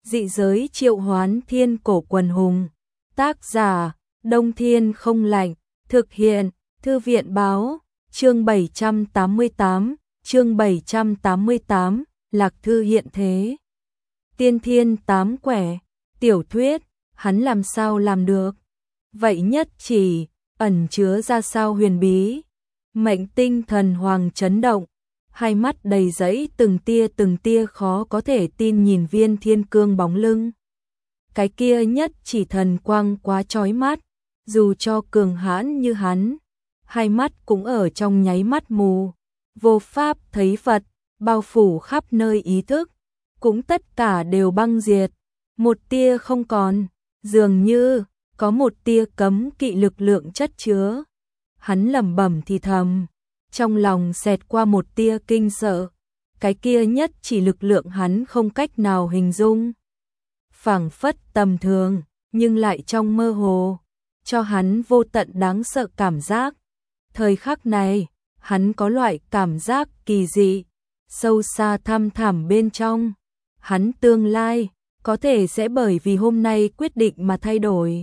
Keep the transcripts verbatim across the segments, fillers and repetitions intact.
Dị giới triệu hoán thiên cổ quần hùng. Tác giả, Đông Thiên không lạnh. Thực hiện, Thư viện báo. Chương bảy trăm tám mươi tám, chương bảy trăm tám mươi tám, Lạc Thư hiện thế. Tiên thiên tám quẻ, tiểu thuyết, hắn làm sao làm được? Vậy nhất chỉ, ẩn chứa ra sao huyền bí? Mệnh tinh thần hoàng chấn động, hai mắt đầy dẫy từng tia từng tia khó có thể tin nhìn Viên Thiên Cương bóng lưng. Cái kia nhất chỉ thần quang quá chói mắt, dù cho cường hãn như hắn, hai mắt cũng ở trong nháy mắt mù, vô pháp thấy Phật, bao phủ khắp nơi ý thức, cũng tất cả đều băng diệt, một tia không còn, dường như có một tia cấm kỵ lực lượng chất chứa. Hắn lẩm bẩm thì thầm, trong lòng xẹt qua một tia kinh sợ, cái kia nhất chỉ lực lượng hắn không cách nào hình dung. Phảng phất tầm thường, nhưng lại trong mơ hồ, cho hắn vô tận đáng sợ cảm giác. Thời khắc này, hắn có loại cảm giác kỳ dị, sâu xa thăm thẳm bên trong. Hắn tương lai, có thể sẽ bởi vì hôm nay quyết định mà thay đổi.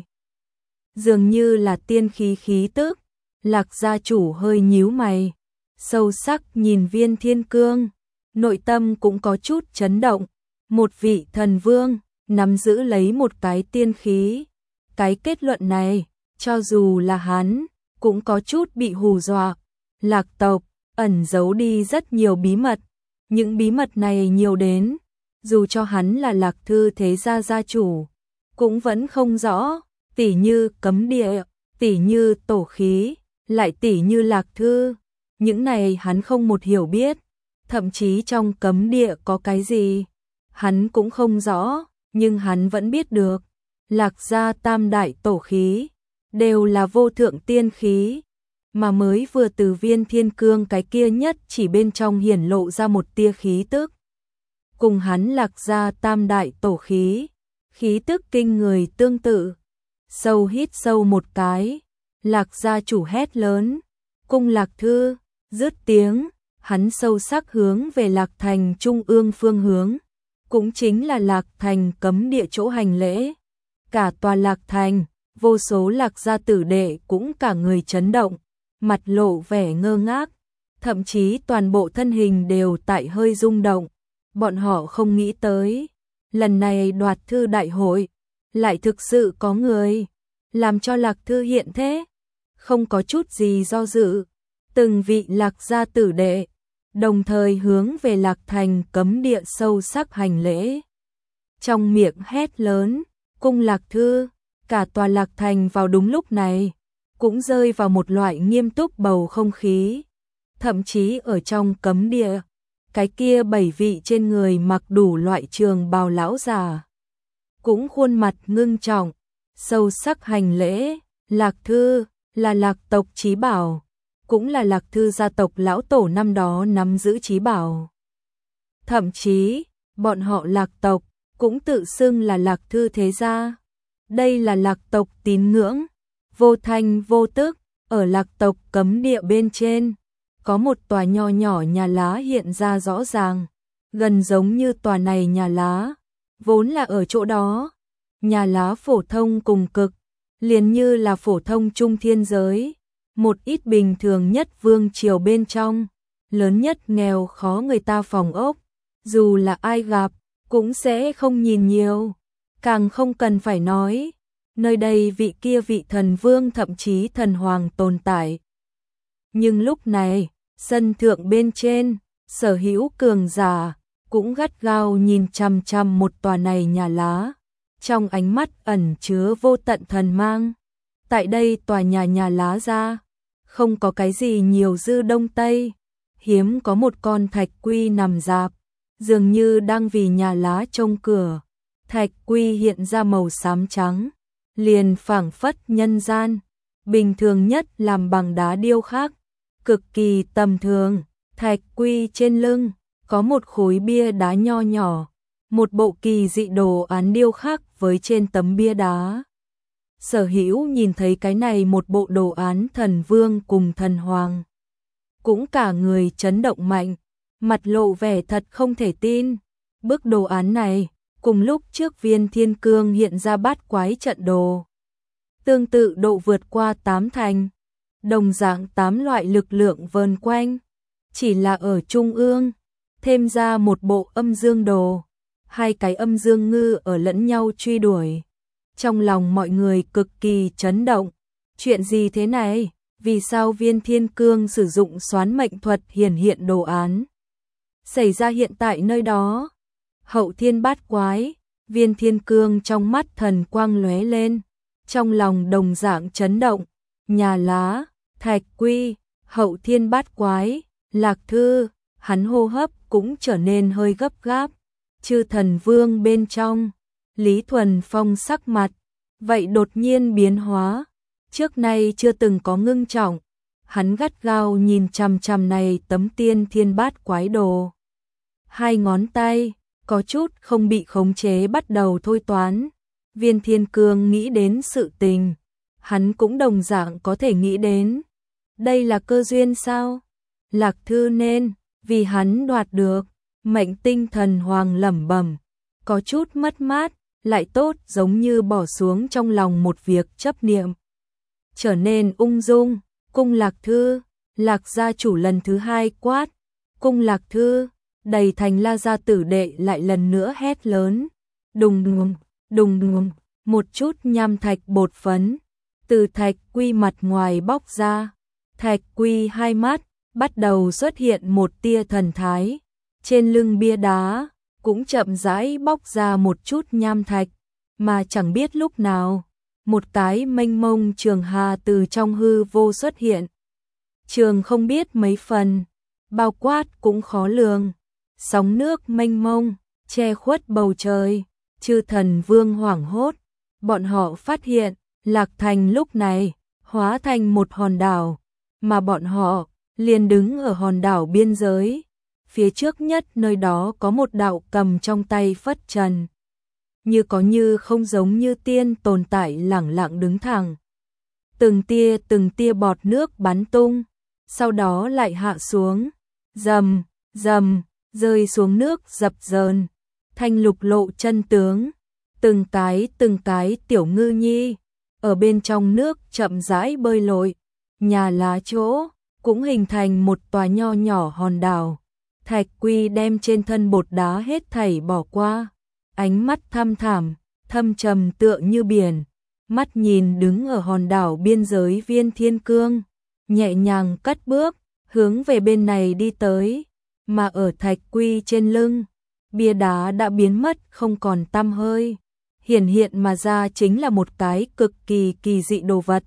Dường như là tiên khí khí tức, Lạc gia chủ hơi nhíu mày, sâu sắc nhìn Viên Thiên Cương, nội tâm cũng có chút chấn động. Một vị thần vương, nắm giữ lấy một cái tiên khí. Cái kết luận này, cho dù là hắn, cũng có chút bị hù dọa. Lạc tộc, ẩn giấu đi rất nhiều bí mật. Những bí mật này nhiều đến, dù cho hắn là Lạc Thư thế gia gia chủ, cũng vẫn không rõ, tỉ như cấm địa, tỉ như tổ khí, lại tỉ như Lạc Thư. Những này hắn không một hiểu biết, thậm chí trong cấm địa có cái gì, hắn cũng không rõ, nhưng hắn vẫn biết được. Lạc gia tam đại tổ khí, đều là vô thượng tiên khí, mà mới vừa từ Viên Thiên Cương cái kia nhất chỉ bên trong hiển lộ ra một tia khí tức. Cùng hắn Lạc gia tam đại tổ khí, khí tức kinh người tương tự. Sâu hít sâu một cái, Lạc gia chủ hét lớn, cung Lạc Thư, dứt tiếng, hắn sâu sắc hướng về Lạc Thành trung ương phương hướng, cũng chính là Lạc Thành cấm địa chỗ hành lễ. Cả tòa Lạc Thành, vô số Lạc gia tử đệ cũng cả người chấn động, mặt lộ vẻ ngơ ngác, thậm chí toàn bộ thân hình đều tại hơi rung động. Bọn họ không nghĩ tới, lần này đoạt thư đại hội, lại thực sự có người làm cho Lạc Thư hiện thế. Không có chút gì do dự, từng vị Lạc gia tử đệ đồng thời hướng về Lạc Thành cấm địa sâu sắc hành lễ. Trong miệng hét lớn, cung Lạc Thư. Cả tòa Lạc Thành vào đúng lúc này cũng rơi vào một loại nghiêm túc bầu không khí. Thậm chí ở trong cấm địa, cái kia bảy vị trên người mặc đủ loại trường bào lão già cũng khuôn mặt ngưng trọng, sâu sắc hành lễ. Lạc Thư là Lạc tộc chí bảo, cũng là Lạc Thư gia tộc lão tổ năm đó nắm giữ chí bảo. Thậm chí, bọn họ Lạc tộc cũng tự xưng là Lạc Thư thế gia. Đây là Lạc tộc tín ngưỡng, vô thanh vô tức. Ở Lạc tộc cấm địa bên trên, có một tòa nho nhỏ nhà lá hiện ra rõ ràng, gần giống như tòa này nhà lá vốn là ở chỗ đó. Nhà lá phổ thông cùng cực, liền như là phổ thông trung thiên giới, một ít bình thường nhất vương triều bên trong, lớn nhất nghèo khó người ta phòng ốc, dù là ai gặp cũng sẽ không nhìn nhiều. Càng không cần phải nói, nơi đây vị kia vị thần vương thậm chí thần hoàng tồn tại. Nhưng lúc này, sân thượng bên trên, sở hữu cường giả cũng gắt gao nhìn chằm chằm một tòa này nhà lá, trong ánh mắt ẩn chứa vô tận thần mang. Tại đây tòa nhà nhà lá ra, không có cái gì nhiều dư đông tây, hiếm có một con thạch quy nằm rạp, dường như đang vì nhà lá trông cửa. Thạch quy hiện ra màu xám trắng, liền phảng phất nhân gian, bình thường nhất làm bằng đá điêu khắc, cực kỳ tầm thường. Thạch quy trên lưng có một khối bia đá nho nhỏ, một bộ kỳ dị đồ án điêu khắc với trên tấm bia đá. Sở Hữu nhìn thấy cái này một bộ đồ án thần vương cùng thần hoàng, cũng cả người chấn động mạnh, mặt lộ vẻ thật không thể tin. Bức đồ án này cùng lúc trước Viên Thiên Cương hiện ra bát quái trận đồ. Tương tự độ vượt qua tám thành, đồng dạng tám loại lực lượng vờn quanh, chỉ là ở trung ương, thêm ra một bộ âm dương đồ, hai cái âm dương ngư ở lẫn nhau truy đuổi. Trong lòng mọi người cực kỳ chấn động, chuyện gì thế này, vì sao Viên Thiên Cương sử dụng xoán mệnh thuật hiển hiện đồ án? Xảy ra hiện tại nơi đó, hậu thiên bát quái, Viên Thiên Cương trong mắt thần quang lóe lên, trong lòng đồng dạng chấn động, nhà lá, thạch quy, hậu thiên bát quái, Lạc Thư, hắn hô hấp cũng trở nên hơi gấp gáp. Chư thần vương bên trong, Lý Thuần Phong sắc mặt, vậy đột nhiên biến hóa, trước nay chưa từng có ngưng trọng, hắn gắt gao nhìn chằm chằm này tấm tiên thiên bát quái đồ. Hai ngón tay, có chút không bị khống chế bắt đầu thôi toán, Viên Thiên Cương nghĩ đến sự tình, hắn cũng đồng dạng có thể nghĩ đến. Đây là cơ duyên sao? Lạc Thư nên, vì hắn đoạt được, mệnh tinh thần hoàng lẩm bẩm, có chút mất mát, lại tốt giống như bỏ xuống trong lòng một việc chấp niệm. Trở nên ung dung, cung Lạc Thư, Lạc gia chủ lần thứ hai quát, cung Lạc Thư, đầy thành La gia tử đệ lại lần nữa hét lớn, đùng đùng, đùng đùng, một chút nham thạch bột phấn, từ thạch quy mặt ngoài bóc ra, thạch quy hai mắt, bắt đầu xuất hiện một tia thần thái, trên lưng bia đá, cũng chậm rãi bóc ra một chút nham thạch, mà chẳng biết lúc nào, một cái mênh mông trường hà từ trong hư vô xuất hiện. Trường không biết mấy phần, bao quát cũng khó lường, sóng nước mênh mông, che khuất bầu trời, chư thần vương hoảng hốt, bọn họ phát hiện, Lạc Thành lúc này, hóa thành một hòn đảo, mà bọn họ, liền đứng ở hòn đảo biên giới, phía trước nhất nơi đó có một đạo cầm trong tay phất trần. Như có như không giống như tiên tồn tại lẳng lặng đứng thẳng. Từng tia từng tia bọt nước bắn tung, sau đó lại hạ xuống, rầm, rầm, rơi xuống nước dập dờn, thanh lục lộ chân tướng, từng cái từng cái tiểu ngư nhi, ở bên trong nước chậm rãi bơi lội, nhà lá chỗ, cũng hình thành một tòa nho nhỏ hòn đảo. Thạch Quy đem trên thân bột đá hết thảy bỏ qua, ánh mắt thăm thẳm, thâm trầm tựa như biển, mắt nhìn đứng ở hòn đảo biên giới Viên Thiên Cương, nhẹ nhàng cất bước, hướng về bên này đi tới, mà ở Thạch Quy trên lưng, bia đá đã biến mất không còn tăm hơi, hiển hiện mà ra chính là một cái cực kỳ kỳ dị đồ vật.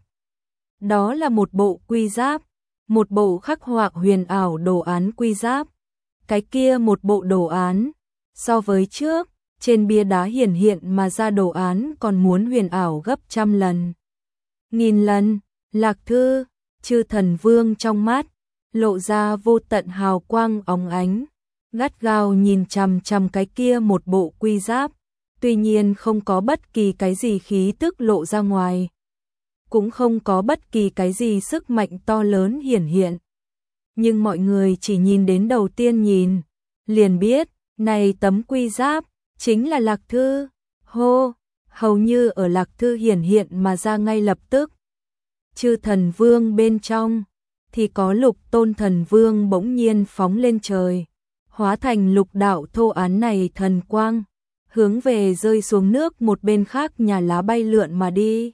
Đó là một bộ quy giáp, một bộ khắc họa huyền ảo đồ án quy giáp. Cái kia một bộ đồ án, so với trước, trên bia đá hiển hiện mà ra đồ án còn muốn huyền ảo gấp trăm lần. Nghìn lần, Lạc Thư, chư thần vương trong mắt, lộ ra vô tận hào quang óng ánh, gắt gao nhìn chằm chằm cái kia một bộ quy giáp, tuy nhiên không có bất kỳ cái gì khí tức lộ ra ngoài, cũng không có bất kỳ cái gì sức mạnh to lớn hiển hiện. Nhưng mọi người chỉ nhìn đến đầu tiên nhìn, liền biết, này tấm quy giáp, chính là Lạc Thư, hô, hầu như ở Lạc Thư hiển hiện mà ra ngay lập tức. Chư thần vương bên trong, thì có lục tôn thần vương bỗng nhiên phóng lên trời, hóa thành lục đạo thô án này thần quang, hướng về rơi xuống nước một bên khác nhà lá bay lượn mà đi.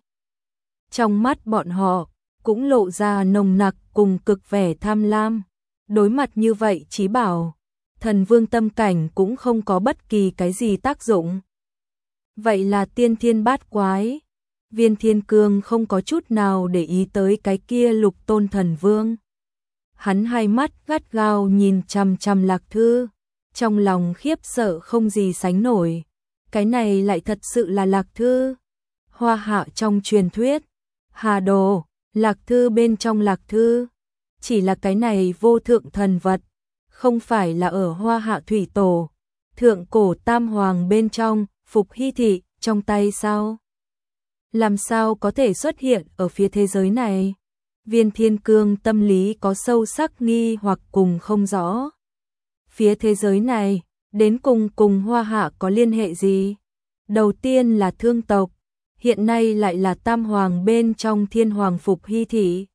Trong mắt bọn họ, cũng lộ ra nồng nặc cùng cực vẻ tham lam. Đối mặt như vậy chí bảo, thần vương tâm cảnh cũng không có bất kỳ cái gì tác dụng. Vậy là tiên thiên bát quái. Viên Thiên Cương không có chút nào để ý tới cái kia lục tôn thần vương. Hắn hai mắt gắt gao nhìn chằm chằm Lạc Thư, trong lòng khiếp sợ không gì sánh nổi. Cái này lại thật sự là Lạc Thư. Hoa hạ trong truyền thuyết, Hà Đồ, Lạc Thư bên trong Lạc Thư, chỉ là cái này vô thượng thần vật, không phải là ở Hoa Hạ thủy tổ, thượng cổ tam hoàng bên trong, Phục Hy thị, trong tay sao? Làm sao có thể xuất hiện ở phía thế giới này? Viên Thiên Cương tâm lý có sâu sắc nghi hoặc cùng không rõ. Phía thế giới này, đến cùng cùng Hoa Hạ có liên hệ gì? Đầu tiên là thương tộc, hiện nay lại là tam hoàng bên trong thiên hoàng Phục Hy thị.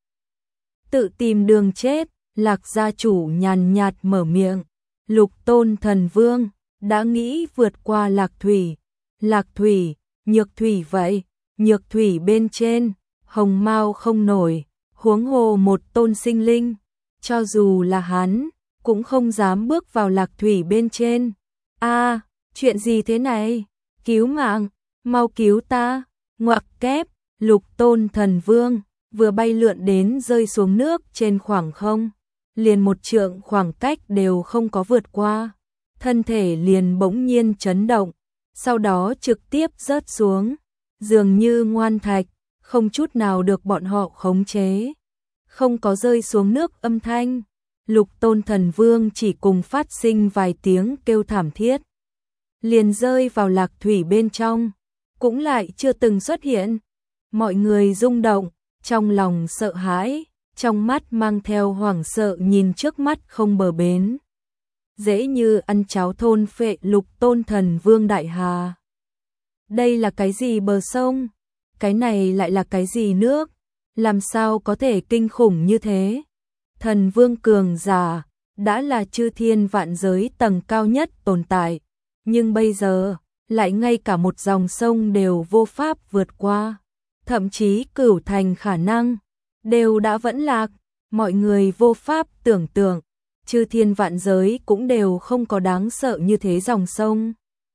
Tự tìm đường chết, Lạc gia chủ nhàn nhạt mở miệng, Lục Tôn Thần Vương đã nghĩ vượt qua Lạc Thủy. Lạc Thủy, Nhược Thủy vậy, Nhược Thủy bên trên, hồng mao không nổi, huống hồ một tôn sinh linh, cho dù là hắn, cũng không dám bước vào Lạc Thủy bên trên. A, chuyện gì thế này? Cứu mạng, mau cứu ta, ngoặc kép, Lục Tôn Thần Vương vừa bay lượn đến rơi xuống nước trên khoảng không, liền một trượng khoảng cách đều không có vượt qua, thân thể liền bỗng nhiên chấn động, sau đó trực tiếp rớt xuống, dường như ngoan thạch, không chút nào được bọn họ khống chế. Không có rơi xuống nước âm thanh, Lục Tôn Thần Vương chỉ cùng phát sinh vài tiếng kêu thảm thiết, liền rơi vào Lạc Thủy bên trong, cũng lại chưa từng xuất hiện. Mọi người rung động, trong lòng sợ hãi, trong mắt mang theo hoảng sợ nhìn trước mắt không bờ bến. Dễ như ăn cháo thôn phệ Lục Tôn Thần Vương đại hà. Đây là cái gì bờ sông? Cái này lại là cái gì nước? Làm sao có thể kinh khủng như thế? Thần Vương cường giả, đã là chư thiên vạn giới tầng cao nhất tồn tại, nhưng bây giờ, lại ngay cả một dòng sông đều vô pháp vượt qua. Thậm chí cửu thành khả năng, đều đã vẫn lạc, mọi người vô pháp tưởng tượng, chư thiên vạn giới cũng đều không có đáng sợ như thế dòng sông.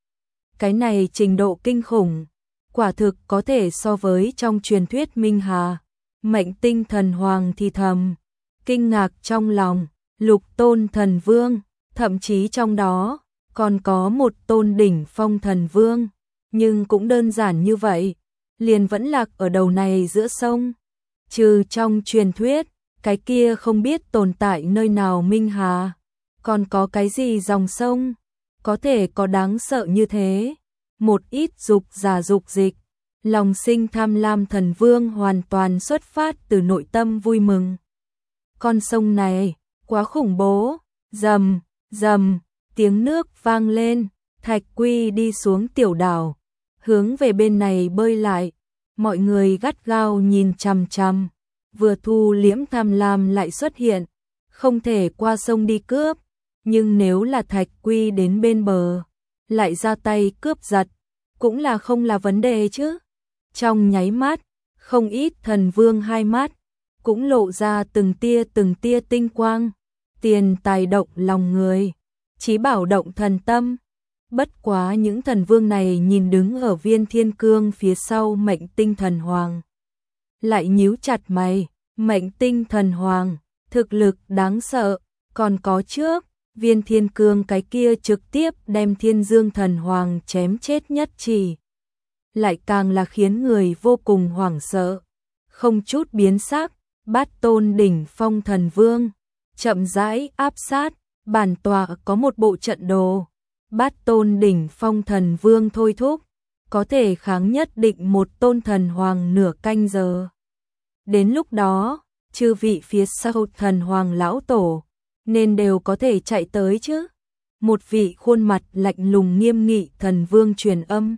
Cái này trình độ kinh khủng, quả thực có thể so với trong truyền thuyết Minh Hà. Mệnh Tinh Thần Hoàng thì thầm, kinh ngạc trong lòng, Lục Tôn Thần Vương, thậm chí trong đó còn có một tôn đỉnh phong thần vương, nhưng cũng đơn giản như vậy, liền vẫn lạc ở đầu này giữa sông. Trừ trong truyền thuyết, cái kia không biết tồn tại nơi nào Minh Hà, còn có cái gì dòng sông, có thể có đáng sợ như thế. Một ít dục giả dục dịch, lòng sinh tham lam thần vương hoàn toàn xuất phát từ nội tâm vui mừng. Con sông này, quá khủng bố, rầm, rầm, tiếng nước vang lên, Thạch Quy đi xuống tiểu đảo, hướng về bên này bơi lại, mọi người gắt gao nhìn chằm chằm, vừa thu liễm tham lam lại xuất hiện, không thể qua sông đi cướp, nhưng nếu là Thạch Quy đến bên bờ, lại ra tay cướp giật, cũng là không là vấn đề chứ. Trong nháy mắt, không ít thần vương hai mắt, cũng lộ ra từng tia từng tia tinh quang, tiền tài động lòng người, chí bảo động thần tâm. Bất quá những thần vương này nhìn đứng ở Viên Thiên Cương phía sau Mệnh Tinh Thần Hoàng, lại nhíu chặt mày. Mệnh Tinh Thần Hoàng, thực lực đáng sợ, còn có trước, Viên Thiên Cương cái kia trực tiếp đem Thiên Dương Thần Hoàng chém chết nhất chỉ, lại càng là khiến người vô cùng hoảng sợ. Không chút biến sắc, Bát Tôn đỉnh phong thần vương chậm rãi áp sát, bản tọa có một bộ trận đồ, Bát Tôn đỉnh phong thần vương thôi thúc, có thể kháng nhất định một tôn thần hoàng nửa canh giờ. Đến lúc đó, chư vị phía sau thần hoàng lão tổ nên đều có thể chạy tới chứ. Một vị khuôn mặt lạnh lùng nghiêm nghị thần vương truyền âm.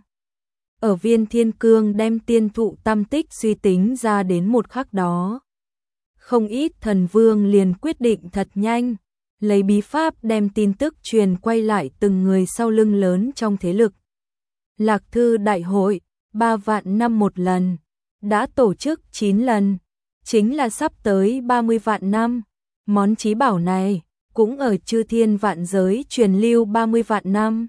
Ở Viên Thiên Cương đem tiên thụ tam tích suy tính ra đến một khắc đó, không ít thần vương liền quyết định thật nhanh, lấy bí pháp đem tin tức truyền quay lại từng người sau lưng lớn trong thế lực. Lạc Thư Đại hội, ba vạn năm một lần, đã tổ chức chín lần, chính là sắp tới ba mươi vạn năm. Món chí bảo này cũng ở chư thiên vạn giới truyền lưu ba mươi vạn năm.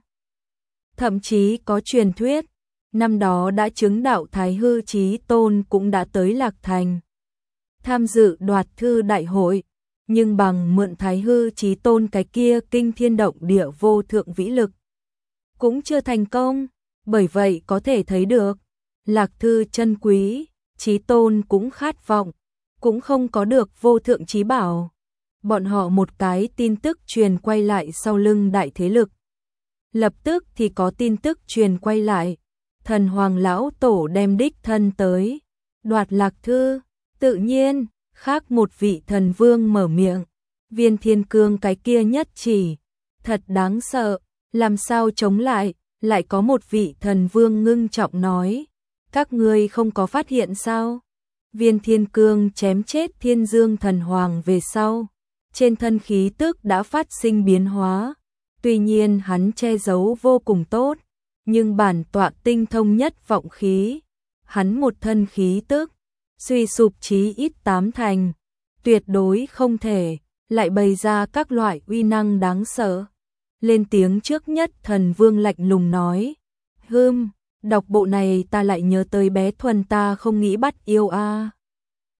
Thậm chí có truyền thuyết, năm đó đã chứng đạo Thái Hư Chí Tôn cũng đã tới Lạc Thành, tham dự đoạt thư đại hội, nhưng bằng mượn Thái Hư Chí Tôn cái kia kinh thiên động địa vô thượng vĩ lực, cũng chưa thành công. Bởi vậy có thể thấy được, Lạc Thư chân quý, Chí Tôn cũng khát vọng, cũng không có được vô thượng chí bảo. Bọn họ một cái tin tức truyền quay lại sau lưng đại thế lực, lập tức thì có tin tức truyền quay lại, thần hoàng lão tổ đem đích thân tới đoạt Lạc Thư. Tự nhiên, khác một vị thần vương mở miệng, Viên Thiên Cương cái kia nhất chỉ, thật đáng sợ, làm sao chống lại, lại có một vị thần vương ngưng trọng nói, các ngươi không có phát hiện sao? Viên thiên cương chém chết thiên dương thần hoàng về sau, trên thân khí tức đã phát sinh biến hóa, tuy nhiên hắn che giấu vô cùng tốt, nhưng bản tọa tinh thông nhất vọng khí, hắn một thân khí tức, suy sụp chí ít tám thành, tuyệt đối không thể, lại bày ra các loại uy năng đáng sợ. Lên tiếng trước nhất thần vương lạnh lùng nói, hưm, đọc bộ này ta lại nhớ tới bé Thuần ta không nghĩ bắt yêu a.